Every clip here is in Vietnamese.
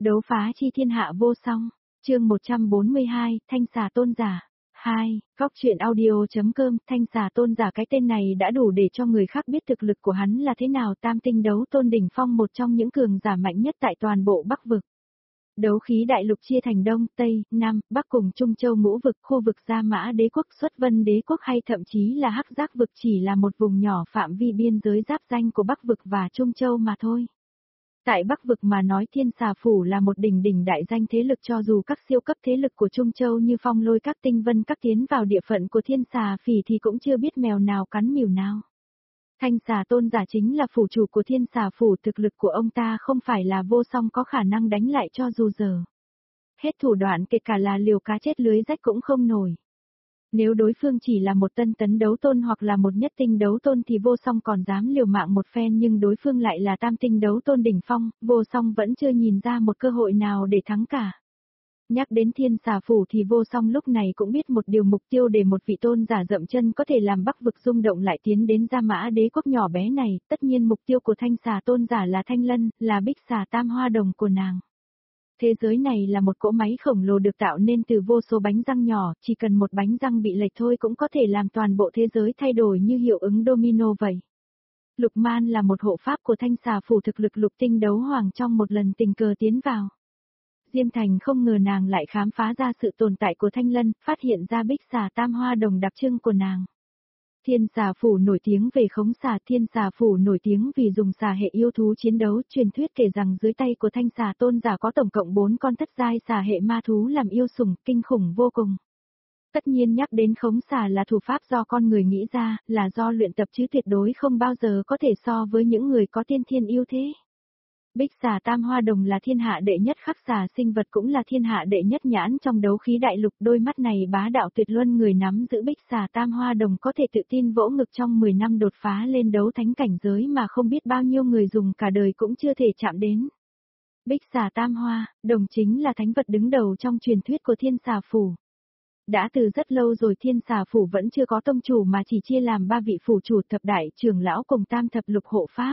Đấu phá chi thiên hạ vô song, chương 142, Thanh xà tôn giả. 2. Góc truyện audio.com. Thanh xà tôn giả, cái tên này đã đủ để cho người khác biết thực lực của hắn là thế nào. Tam tinh đấu tôn đỉnh phong, một trong những cường giả mạnh nhất tại toàn bộ Bắc vực. Đấu khí đại lục chia thành Đông, Tây, Nam, Bắc cùng Trung Châu ngũ vực, khu vực Gia Mã đế quốc, Xuất Vân đế quốc hay thậm chí là Hắc Giác vực chỉ là một vùng nhỏ phạm vi biên giới giáp danh của Bắc vực và Trung Châu mà thôi. Tại Bắc vực mà nói, Thiên Xà Phủ là một đỉnh đại danh thế lực, cho dù các siêu cấp thế lực của Trung Châu như Phong Lôi các, Tinh Vân các tiến vào địa phận của Thiên Xà Phỉ thì cũng chưa biết mèo nào cắn mèo nào. Thanh xà tôn giả chính là phủ chủ của Thiên Xà Phủ, thực lực của ông ta không phải là vô song có khả năng đánh lại cho dù giờ. Hết thủ đoạn, kể cả là liều cá chết lưới rách cũng không nổi. Nếu đối phương chỉ là một tân tấn đấu tôn hoặc là một nhất tinh đấu tôn thì vô song còn dám liều mạng một phen, nhưng đối phương lại là tam tinh đấu tôn đỉnh phong, vô song vẫn chưa nhìn ra một cơ hội nào để thắng cả. Nhắc đến Thiên Xà Phủ thì vô song lúc này cũng biết một điều, mục tiêu để một vị tôn giả dậm chân có thể làm Bắc vực rung động lại tiến đến Gia Mã đế quốc nhỏ bé này. Tất nhiên mục tiêu của Thanh xà tôn giả là Thanh Lân, là bích xà tam hoa đồng của nàng. Thế giới này là một cỗ máy khổng lồ được tạo nên từ vô số bánh răng nhỏ, chỉ cần một bánh răng bị lệch thôi cũng có thể làm toàn bộ thế giới thay đổi như hiệu ứng domino vậy. Lục Man là một hộ pháp của Thanh xà Phủ, thực lực lục tinh đấu hoàng, trong một lần tình cờ tiến vào Diêm Thành, không ngờ nàng lại khám phá ra sự tồn tại của Thanh Lân, phát hiện ra bích xà tam hoa đồng đặc trưng của nàng. Thiên Xà Phủ nổi tiếng về khống xà, Thiên Xà Phủ nổi tiếng vì dùng xà hệ yêu thú chiến đấu, truyền thuyết kể rằng dưới tay của Thanh xà tôn giả có tổng cộng 4 con thất giai xà hệ ma thú làm yêu sủng, kinh khủng vô cùng. Tất nhiên nhắc đến khống xà là thủ pháp do con người nghĩ ra, là do luyện tập chứ tuyệt đối không bao giờ có thể so với những người có tiên thiên yêu thế. Bích xà tam hoa đồng là thiên hạ đệ nhất khắc xà sinh vật, cũng là thiên hạ đệ nhất nhãn trong đấu khí đại lục, đôi mắt này bá đạo tuyệt luân, người nắm giữ bích xà tam hoa đồng có thể tự tin vỗ ngực trong 10 năm đột phá lên đấu thánh cảnh giới mà không biết bao nhiêu người dùng cả đời cũng chưa thể chạm đến. Bích xà tam hoa đồng chính là thánh vật đứng đầu trong truyền thuyết của Thiên Xà Phủ. Đã từ rất lâu rồi Thiên Xà Phủ vẫn chưa có tông chủ mà chỉ chia làm 3 vị phủ chủ, thập đại trưởng lão cùng tam thập lục hộ pháp.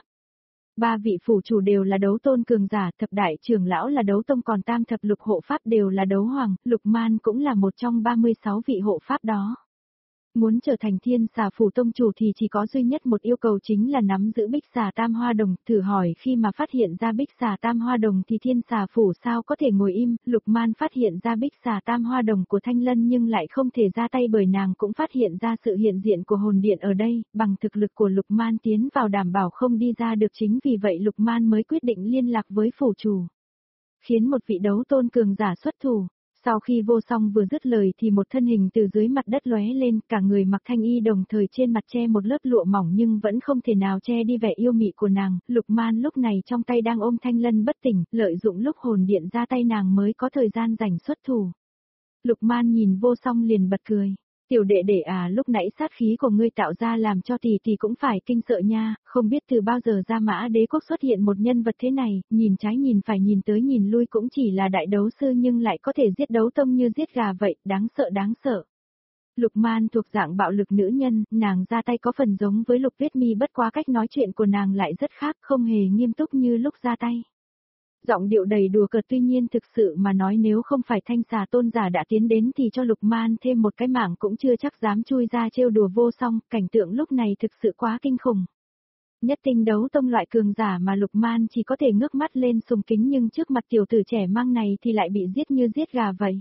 3 vị phủ chủ đều là đấu tôn cường giả, thập đại trưởng lão là đấu tông, còn tam thập lục hộ pháp đều là đấu hoàng, Lục Man cũng là một trong 36 vị hộ pháp đó. Muốn trở thành Thiên Xà Phủ tông chủ thì chỉ có duy nhất một yêu cầu, chính là nắm giữ bích xà tam hoa đồng. Thử hỏi khi mà phát hiện ra bích xà tam hoa đồng thì Thiên Xà Phủ sao có thể ngồi im. Lục Man phát hiện ra bích xà tam hoa đồng của Thanh Lân nhưng lại không thể ra tay, bởi nàng cũng phát hiện ra sự hiện diện của hồn điện ở đây, bằng thực lực của Lục Man tiến vào đảm bảo không đi ra được, chính vì vậy Lục Man mới quyết định liên lạc với phủ chủ, khiến một vị đấu tôn cường giả xuất thủ. Sau khi vô song vừa dứt lời thì một thân hình từ dưới mặt đất lóe lên, cả người mặc thanh y, đồng thời trên mặt che một lớp lụa mỏng nhưng vẫn không thể nào che đi vẻ yêu mị của nàng. Lục Man lúc này trong tay đang ôm Thanh Lân bất tỉnh, lợi dụng lúc hồn điện ra tay nàng mới có thời gian rảnh xuất thủ. Lục Man nhìn vô song liền bật cười. Tiểu đệ đệ à, lúc nãy sát khí của ngươi tạo ra làm cho tỷ cũng phải kinh sợ nha, không biết từ bao giờ Gia Mã đế quốc xuất hiện một nhân vật thế này, nhìn trái nhìn phải nhìn tới nhìn lui cũng chỉ là đại đấu sư nhưng lại có thể giết đấu tông như giết gà vậy, đáng sợ đáng sợ. Lục Man thuộc dạng bạo lực nữ nhân, nàng ra tay có phần giống với Lục Tuyết Mi, bất quá cách nói chuyện của nàng lại rất khác, không hề nghiêm túc như lúc ra tay. Giọng điệu đầy đùa cợt, tuy nhiên thực sự mà nói nếu không phải Thanh xà tôn giả đã tiến đến thì cho Lục Man thêm một cái mảng cũng chưa chắc dám chui ra trêu đùa vô song, cảnh tượng lúc này thực sự quá kinh khủng. Nhất tinh đấu tông loại cường giả mà Lục Man chỉ có thể ngước mắt lên sùng kính, nhưng trước mặt tiểu tử trẻ mang này thì lại bị giết như giết gà vậy.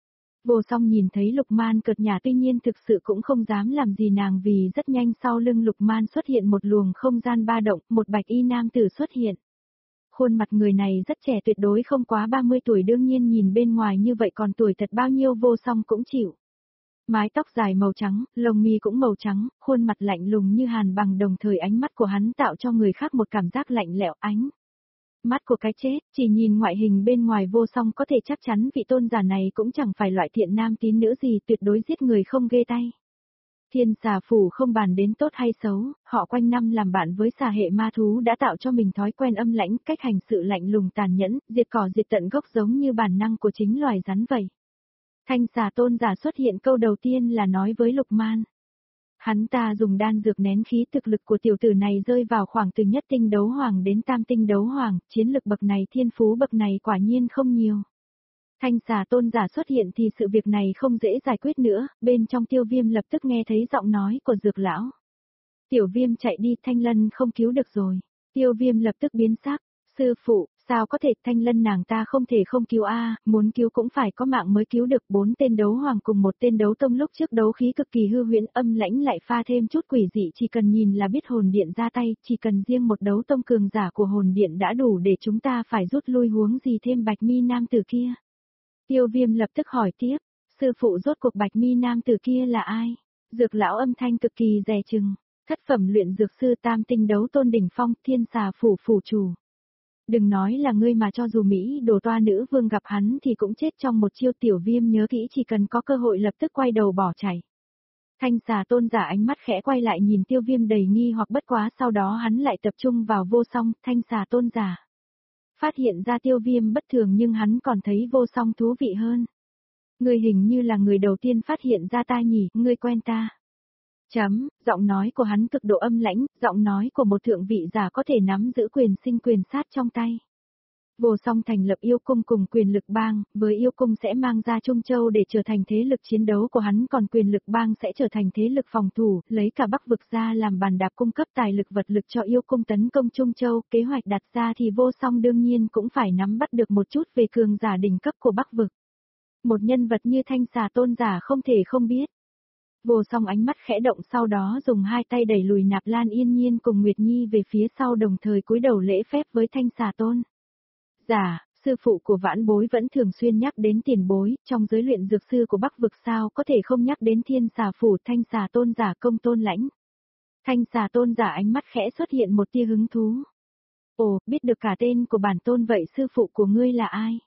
Vô song nhìn thấy Lục Man cợt nhả, tuy nhiên thực sự cũng không dám làm gì nàng, vì rất nhanh sau lưng Lục Man xuất hiện một luồng không gian ba động, một bạch y nam tử xuất hiện. Khuôn mặt người này rất trẻ, tuyệt đối không quá 30 tuổi, đương nhiên nhìn bên ngoài như vậy còn tuổi thật bao nhiêu vô song cũng chịu. Mái tóc dài màu trắng, lông mi cũng màu trắng, khuôn mặt lạnh lùng như hàn bằng, đồng thời ánh mắt của hắn tạo cho người khác một cảm giác lạnh lẽo, ánh mắt của cái chết. Chỉ nhìn ngoại hình bên ngoài vô song có thể chắc chắn vị tôn giả này cũng chẳng phải loại thiện nam tín nữ gì, tuyệt đối giết người không ghê tay. Thiên Xà Phủ không bàn đến tốt hay xấu, họ quanh năm làm bạn với xà hệ ma thú đã tạo cho mình thói quen âm lãnh, cách hành sự lạnh lùng tàn nhẫn, diệt cỏ diệt tận gốc giống như bản năng của chính loài rắn vậy. Thanh xà tôn giả xuất hiện câu đầu tiên là nói với Lục Man. Hắn ta dùng đan dược nén khí, thực lực của tiểu tử này rơi vào khoảng từ nhất tinh đấu hoàng đến tam tinh đấu hoàng, chiến lực bậc này, thiên phú bậc này quả nhiên không nhiều. Thanh xà tôn giả xuất hiện thì sự việc này không dễ giải quyết nữa, bên trong Tiêu Viêm lập tức nghe thấy giọng nói của Dược lão. Tiểu Viêm chạy đi, Thanh Lân không cứu được rồi. Tiêu Viêm lập tức biến sắc, sư phụ, sao có thể, Thanh Lân nàng ta không thể không cứu a, muốn cứu cũng phải có mạng mới cứu được. 4 tên đấu hoàng cùng một tên đấu tông lúc trước đấu khí cực kỳ hư huyễn, âm lãnh lại pha thêm chút quỷ dị, chỉ cần nhìn là biết hồn điện ra tay, chỉ cần riêng một đấu tông cường giả của hồn điện đã đủ để chúng ta phải rút lui, huống gì thêm Bạch Mi nam tử kia. Tiêu Viêm lập tức hỏi tiếp, sư phụ rốt cuộc Bạch Mi nam tử kia là ai? Dược lão âm thanh cực kỳ dè chừng, thất phẩm luyện dược sư tam tinh đấu tôn đỉnh phong, Thiên Xà phủ phủ chủ. Đừng nói là ngươi mà cho dù Mỹ đồ toa nữ vương gặp hắn thì cũng chết trong một chiêu. Tiểu Viêm nhớ kỹ, chỉ cần có cơ hội lập tức quay đầu bỏ chạy. Thanh xà tôn giả ánh mắt khẽ quay lại nhìn Tiêu Viêm đầy nghi hoặc, bất quá sau đó hắn lại tập trung vào Vô Song. Thanh xà tôn giả phát hiện ra Tiêu Viêm bất thường nhưng hắn còn thấy Vô Song thú vị hơn. Ngươi hình như là người đầu tiên phát hiện ra ta nhỉ, ngươi quen ta. Giọng nói của hắn cực độ âm lãnh, giọng nói của một thượng vị giả có thể nắm giữ quyền sinh quyền sát trong tay. Vô Song thành lập yêu cung cùng quyền lực bang, với yêu cung sẽ mang ra Trung Châu để trở thành thế lực chiến đấu của hắn, còn quyền lực bang sẽ trở thành thế lực phòng thủ, lấy cả Bắc vực ra làm bàn đạp cung cấp tài lực vật lực cho yêu cung tấn công Trung Châu. Kế hoạch đặt ra thì Vô Song đương nhiên cũng phải nắm bắt được một chút về cường giả đỉnh cấp của Bắc vực. Một nhân vật như Thanh xà tôn giả không thể không biết. Vô Song ánh mắt khẽ động, sau đó dùng hai tay đẩy lùi Nạp Lan Yên Nhiên cùng Nguyệt Nhi về phía sau, đồng thời cúi đầu lễ phép với Thanh xà tôn giả. Sư phụ của Vãn Bối vẫn thường xuyên nhắc đến tiền bối, trong giới luyện dược sư của Bắc vực sao có thể không nhắc đến Thiên Xà phủ. Thanh xà tôn giả công tôn lãnh. Thanh xà tôn giả ánh mắt khẽ xuất hiện một tia hứng thú. Ồ, biết được cả tên của bản tôn, vậy sư phụ của ngươi là ai?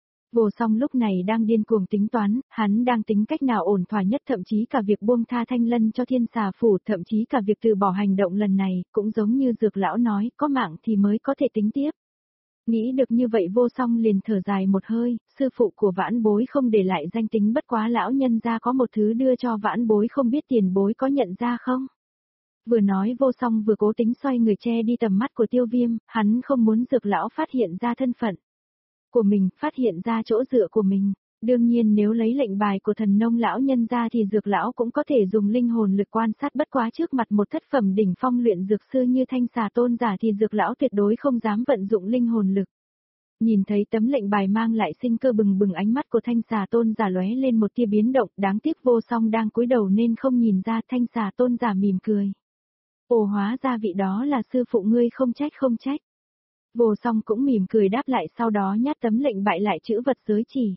Vô Song lúc này đang điên cuồng tính toán, hắn đang tính cách nào ổn thỏa nhất, thậm chí cả việc buông tha Thanh Lân cho Thiên Xà phủ, thậm chí cả việc từ bỏ hành động lần này, cũng giống như Dược lão nói, có mạng thì mới có thể tính tiếp. Nghĩ được như vậy Vô Song liền thở dài một hơi, sư phụ của Vãn Bối không để lại danh tính, bất quá lão nhân gia có một thứ đưa cho Vãn Bối, không biết tiền bối có nhận ra không? Vừa nói Vô Song vừa cố tính xoay người che đi tầm mắt của Tiêu Viêm, hắn không muốn Dược lão phát hiện ra thân phận của mình, phát hiện ra chỗ dựa của mình. Đương nhiên nếu lấy lệnh bài của thần nông lão nhân ra thì Dược lão cũng có thể dùng linh hồn lực quan sát, bất quá trước mặt một thất phẩm đỉnh phong luyện dược sư như Thanh xà tôn giả thì Dược lão tuyệt đối không dám vận dụng linh hồn lực. Nhìn thấy tấm lệnh bài mang lại sinh cơ bừng bừng, ánh mắt của Thanh xà tôn giả lóe lên một tia biến động, đáng tiếc Vô Song đang cúi đầu nên không nhìn ra. Thanh xà tôn giả mỉm cười. Ồ, hóa ra vị đó là sư phụ ngươi, không trách không trách. Vô Song cũng mỉm cười đáp lại, sau đó nhát tấm lệnh bại lại chữ vật giới chỉ.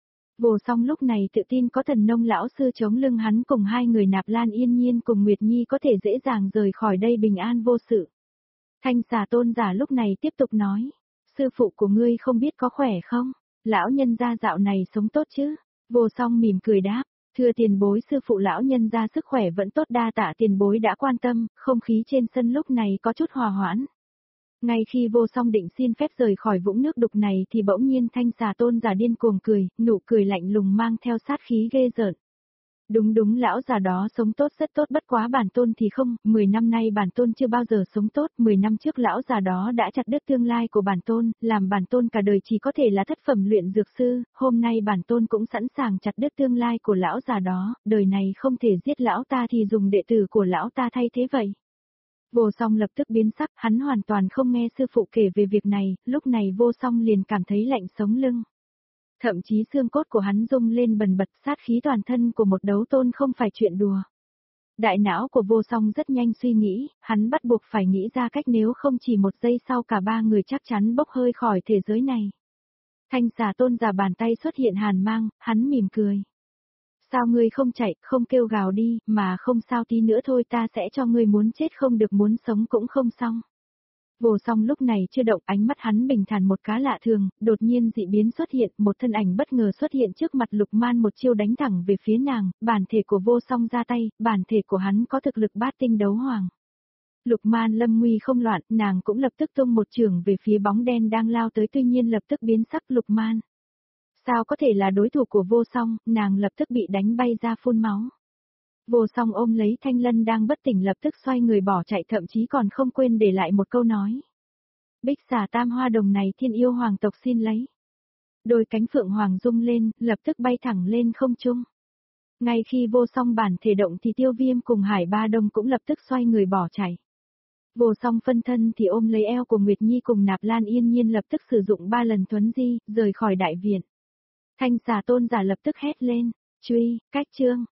Vô Song lúc này tự tin có thần nông lão sư chống lưng hắn cùng hai người Nạp Lan Yên Nhiên cùng Nguyệt Nhi có thể dễ dàng rời khỏi đây bình an vô sự. Thanh xà tôn giả lúc này tiếp tục nói, sư phụ của ngươi không biết có khỏe không? Lão nhân gia dạo này sống tốt chứ? Vô Song mỉm cười đáp, thưa tiền bối, sư phụ lão nhân gia sức khỏe vẫn tốt, đa tạ tiền bối đã quan tâm. Không khí trên sân lúc này có chút hòa hoãn. Ngay khi Vô Song định xin phép rời khỏi vũng nước đục này thì bỗng nhiên Thanh xà tôn giả điên cuồng cười, nụ cười lạnh lùng mang theo sát khí ghê rợn. Đúng, lão già đó sống tốt, rất tốt, bất quá bản tôn thì không, 10 năm nay bản tôn chưa bao giờ sống tốt, 10 năm trước lão già đó đã chặt đứt tương lai của bản tôn, làm bản tôn cả đời chỉ có thể là thất phẩm luyện dược sư, hôm nay bản tôn cũng sẵn sàng chặt đứt tương lai của lão già đó, đời này không thể giết lão ta thì dùng đệ tử của lão ta thay thế vậy. Vô Song lập tức biến sắc, hắn hoàn toàn không nghe sư phụ kể về việc này, lúc này Vô Song liền cảm thấy lạnh sống lưng. Thậm chí xương cốt của hắn rung lên bần bật, sát khí toàn thân của một đấu tôn không phải chuyện đùa. Đại não của Vô Song rất nhanh suy nghĩ, hắn bắt buộc phải nghĩ ra cách, nếu không chỉ một giây sau cả ba người chắc chắn bốc hơi khỏi thế giới này. Thanh xà tôn giả bàn tay xuất hiện hàn mang, hắn mỉm cười. Sao ngươi không chạy, không kêu gào đi, mà không sao, tí nữa thôi ta sẽ cho ngươi muốn chết không được, muốn sống cũng không xong. Vô Song lúc này chưa động, ánh mắt hắn bình thản một cá lạ thường, đột nhiên dị biến xuất hiện, một thân ảnh bất ngờ xuất hiện trước mặt Lục Man, một chiêu đánh thẳng về phía nàng, bản thể của Vô Song ra tay, bản thể của hắn có thực lực bát tinh đấu hoàng. Lục Man lâm nguy không loạn, nàng cũng lập tức tung một chưởng về phía bóng đen đang lao tới, tuy nhiên lập tức biến sắc. Lục Man sao có thể là đối thủ của Vô Song, nàng lập tức bị đánh bay ra phun máu. Vô song ôm lấy Thanh Lân đang bất tỉnh lập tức xoay người bỏ chạy, thậm chí còn không quên để lại một câu nói. Bích xà tam hoa đồng này thiên yêu hoàng tộc xin lấy. Đôi cánh phượng hoàng rung lên, lập tức bay thẳng lên không trung. Ngay khi vô song bản thể động thì Tiêu Viêm cùng Hải Ba Đông cũng lập tức xoay người bỏ chạy. Vô song phân thân thì ôm lấy eo của Nguyệt Nhi cùng Nạp Lan Yên Nhiên lập tức sử dụng 3 lần thuấn di, rời khỏi đại viện. Thanh xà tôn giả lập tức hét lên, truy, cách chương.